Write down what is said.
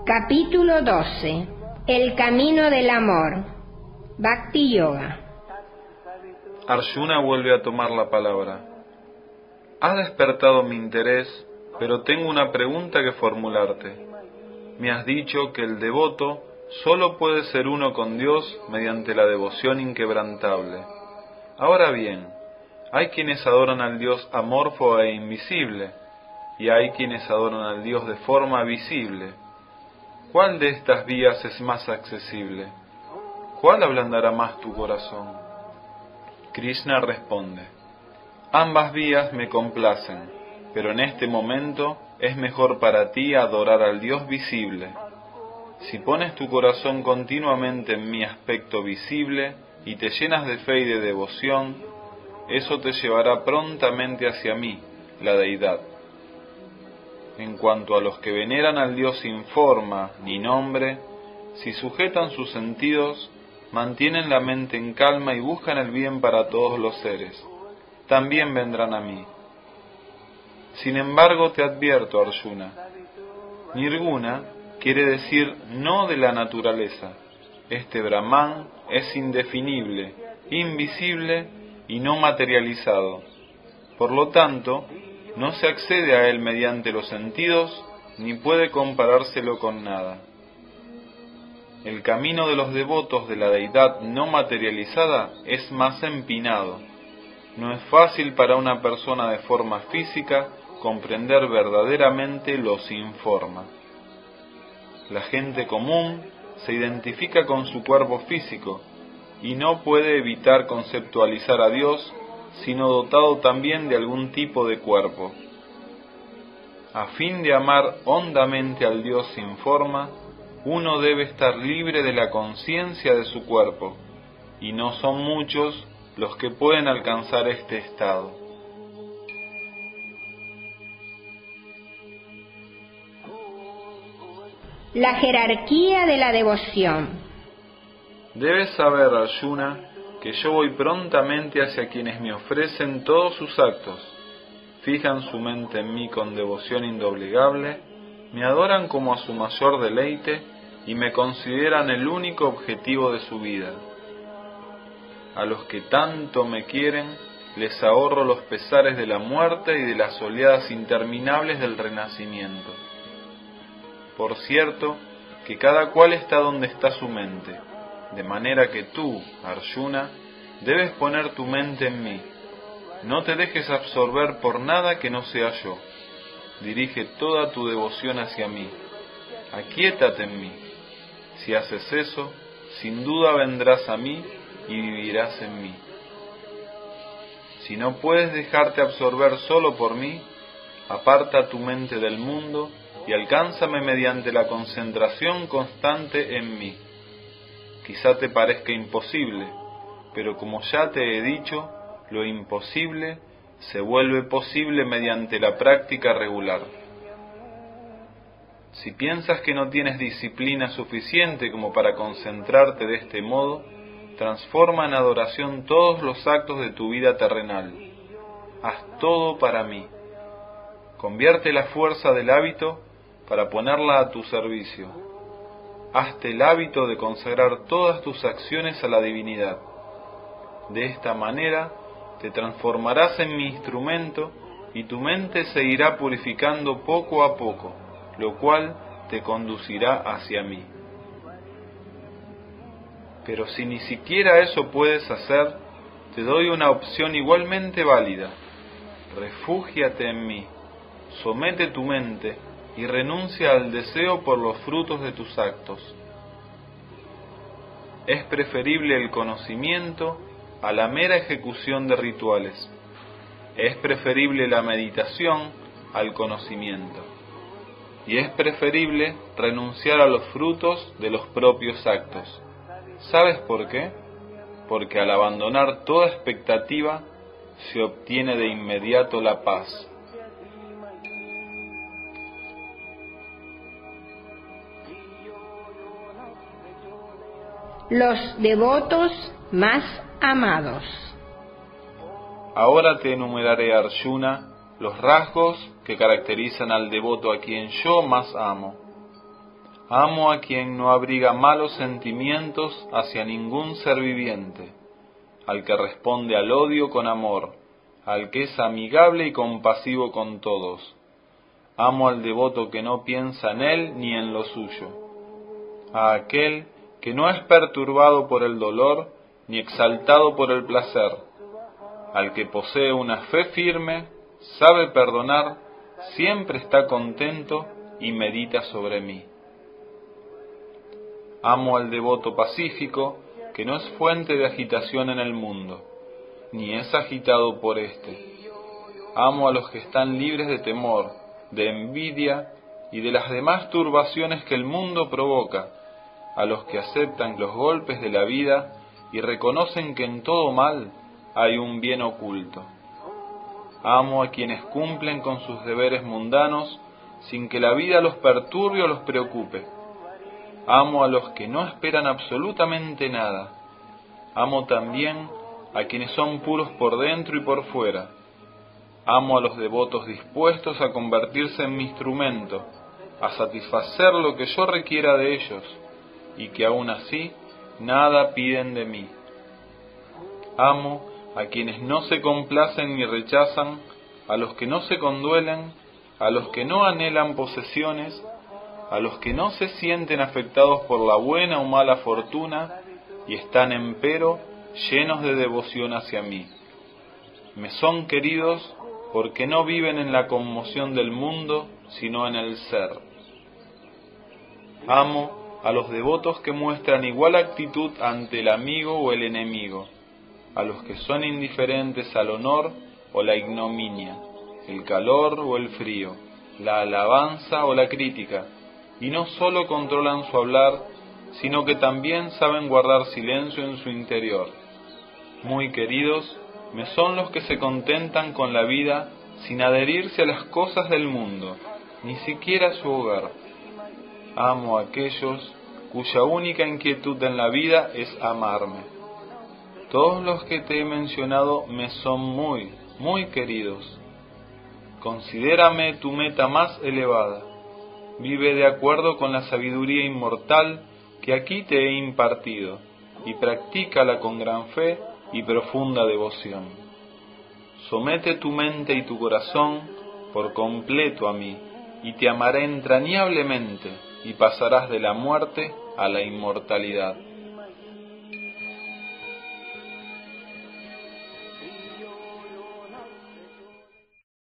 Capítulo 12. El camino del amor. Bhakti Yoga. Arjuna vuelve a tomar la palabra. Has despertado mi interés, pero tengo una pregunta que formularte. Me has dicho que el devoto solo puede ser uno con Dios mediante la devoción inquebrantable. Ahora bien, hay quienes adoran al Dios amorfo e invisible, y hay quienes adoran al Dios de forma visible. ¿Cuál de estas vías es más accesible? ¿Cuál ablandará más tu corazón? Krishna responde: ambas vías me complacen, pero en este momento es mejor para ti adorar al Dios visible. Si pones tu corazón continuamente en mi aspecto visible y te llenas de fe y de devoción, eso te llevará prontamente hacia mí, la deidad. En cuanto a los que veneran al Dios sin forma ni nombre, si sujetan sus sentidos, mantienen la mente en calma y buscan el bien para todos los seres, también vendrán a mí. Sin embargo, te advierto, Arjuna, Nirguna quiere decir no de la naturaleza. Este Brahman es indefinible, invisible y no materializado. Por lo tanto, no se accede a él mediante los sentidos, ni puede comparárselo con nada. El camino de los devotos de la deidad no materializada es más empinado. No es fácil para una persona de forma física comprender verdaderamente lo sin forma. La gente común se identifica con su cuerpo físico y no puede evitar conceptualizar a Dios sino dotado también de algún tipo de cuerpo. A fin de amar hondamente al Dios sin forma, uno debe estar libre de la conciencia de su cuerpo, y no son muchos los que pueden alcanzar este estado. La jerarquía de la devoción. Debes saber, Arjuna, que yo voy prontamente hacia quienes me ofrecen todos sus actos, fijan su mente en mí con devoción indoblegable, me adoran como a su mayor deleite y me consideran el único objetivo de su vida. A los que tanto me quieren, les ahorro los pesares de la muerte y de las oleadas interminables del renacimiento. Por cierto, que cada cual está donde está su mente, de manera que tú, Arjuna, debes poner tu mente en mí. No te dejes absorber por nada que no sea yo. Dirige toda tu devoción hacia mí. Aquíétate en mí. Si haces eso, sin duda vendrás a mí y vivirás en mí. Si no puedes dejarte absorber solo por mí, aparta tu mente del mundo y alcánzame mediante la concentración constante en mí. Quizá te parezca imposible, pero como ya te he dicho, lo imposible se vuelve posible mediante la práctica regular. Si piensas que no tienes disciplina suficiente como para concentrarte de este modo, transforma en adoración todos los actos de tu vida terrenal. Haz todo para mí. Convierte la fuerza del hábito para ponerla a tu servicio. Hazte el hábito de consagrar todas tus acciones a la divinidad. De esta manera te transformarás en mi instrumento y tu mente se irá purificando poco a poco, lo cual te conducirá hacia mí. Pero si ni siquiera eso puedes hacer, te doy una opción igualmente válida. Refúgiate en mí, somete tu mente y renuncia al deseo por los frutos de tus actos. Es preferible el conocimiento a la mera ejecución de rituales. Es preferible la meditación al conocimiento. Y es preferible renunciar a los frutos de los propios actos. ¿Sabes por qué? Porque al abandonar toda expectativa, se obtiene de inmediato la paz. Los devotos más amados. Ahora te enumeraré, Arjuna, los rasgos que caracterizan al devoto a quien yo más amo. Amo a quien no abriga malos sentimientos hacia ningún ser viviente, al que responde al odio con amor, al que es amigable y compasivo con todos. Amo al devoto que no piensa en él ni en lo suyo, a aquel que no es perturbado por el dolor ni exaltado por el placer, al que posee una fe firme, sabe perdonar, siempre está contento y medita sobre mí. Amo al devoto pacífico, que no es fuente de agitación en el mundo, ni es agitado por éste. Amo a los que están libres de temor, de envidia y de las demás turbaciones que el mundo provoca, a los que aceptan los golpes de la vida y reconocen que en todo mal hay un bien oculto. Amo a quienes cumplen con sus deberes mundanos sin que la vida los perturbe o los preocupe. Amo a los que no esperan absolutamente nada. Amo también a quienes son puros por dentro y por fuera. Amo a los devotos dispuestos a convertirse en mi instrumento, a satisfacer lo que yo requiera de ellos, y que aún así nada piden de mí. Amo a quienes no se complacen ni rechazan, a los que no se conduelen, a los que no anhelan posesiones, a los que no se sienten afectados por la buena o mala fortuna y están empero llenos de devoción hacia mí. Me son queridos porque no viven en la conmoción del mundo, sino en el ser. Amo a los devotos que muestran igual actitud ante el amigo o el enemigo, a los que son indiferentes al honor o la ignominia, el calor o el frío, la alabanza o la crítica, y no sólo controlan su hablar, sino que también saben guardar silencio en su interior. Muy queridos, me son los que se contentan con la vida sin adherirse a las cosas del mundo, ni siquiera a su hogar. Amo a aquellos cuya única inquietud en la vida es amarme. Todos los que te he mencionado me son muy, muy queridos. Considérame tu meta más elevada. Vive de acuerdo con la sabiduría inmortal que aquí te he impartido, y practícala con gran fe y profunda devoción. Somete tu mente y tu corazón por completo a mí, y te amaré entrañablemente, y pasarás de la muerte a la inmortalidad.